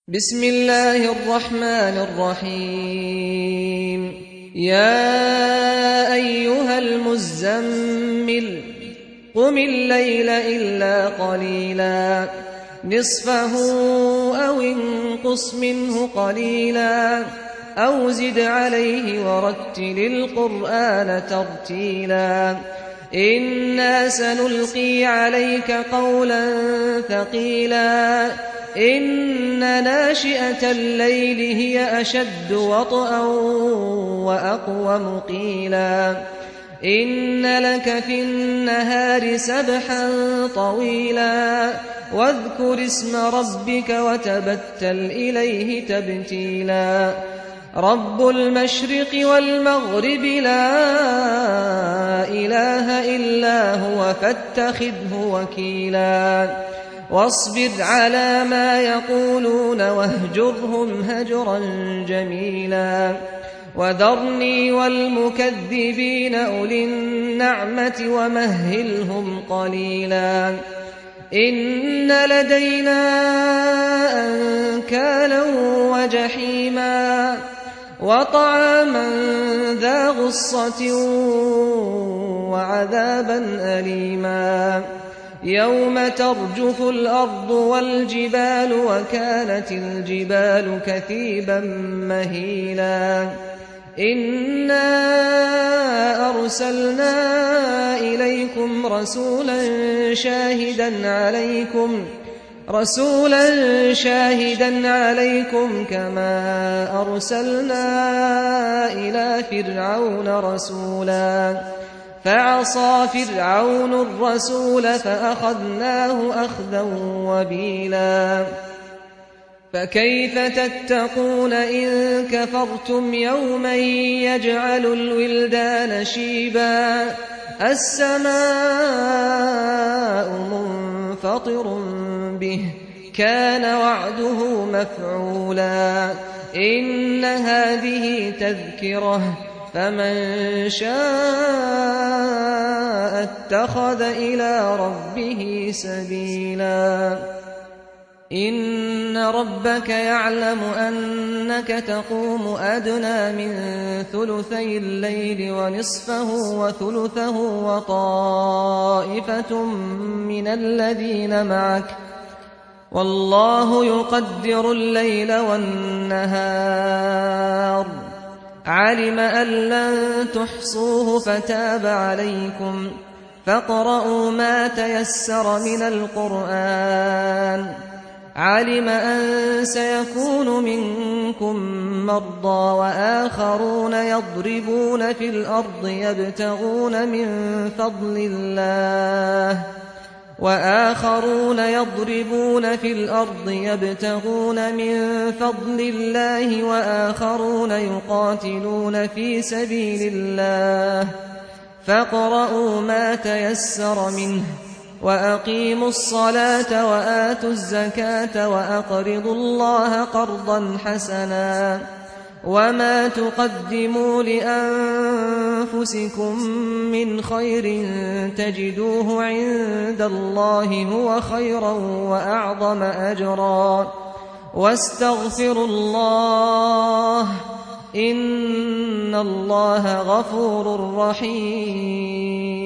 بسم الله الرحمن الرحيم يا أيها المزمل قم الليل إلا قليلا نصفه أو انقص منه قليلا أو زد عليه ورتل القرآن ترتيلا إنا سنلقي عليك قولا ثقيلا إن ناشئة الليل هي أشد وطئا وأقوم قيلا إن لك في النهار سبحا طويلا واذكر اسم ربك وتبتل إليه تبتيلا رب المشرق والمغرب لا إله إلا هو فاتخذه وكيلا واصبر على ما يقولون واهجرهم هجرا جميلا وذرني والمكذبين أولي النعمة ومهلهم قليلا إن لدينا أنكالا وجحيما وطعاما ذا غصة وعذابا أليما يوم ترجف الأرض والجبال وكانت الجبال كثيبا مهيلا إنا أرسلنا إليكم رسولا شاهدا عليكم كما أرسلنا إلى فرعون رسولا فعصى فرعون الرسول فأخذناه أخذا وبيلا فكيف تتقون إن كفرتم يوما يجعل الولدان شيبا السماء منفطر به كان وعده مفعولا إن هذه تذكرة فمن شاء اتخذ إلى ربه سبيلا إن ربك يعلم أنك تقوم أدنى من ثلثي الليل ونصفه وثلثه وطائفة من الذين معك والله يقدر الليل والنهار علم أن لن تحصوه فتاب عليكم فاقرؤوا ما تيسر من القرآن علم أن سيكون منكم مرضى وآخرون يضربون في الأرض يبتغون من فضل الله وآخرون يقاتلون في سبيل الله فاقرؤوا ما تيسر منه وأقيموا الصلاة وآتوا الزكاة وأقرضوا الله قرضا حسنا وما تقدموا لأنفسكم من خير تجدوه عند الله هو خيرا وأعظم أجرا واستغفروا الله إن الله غفور رحيم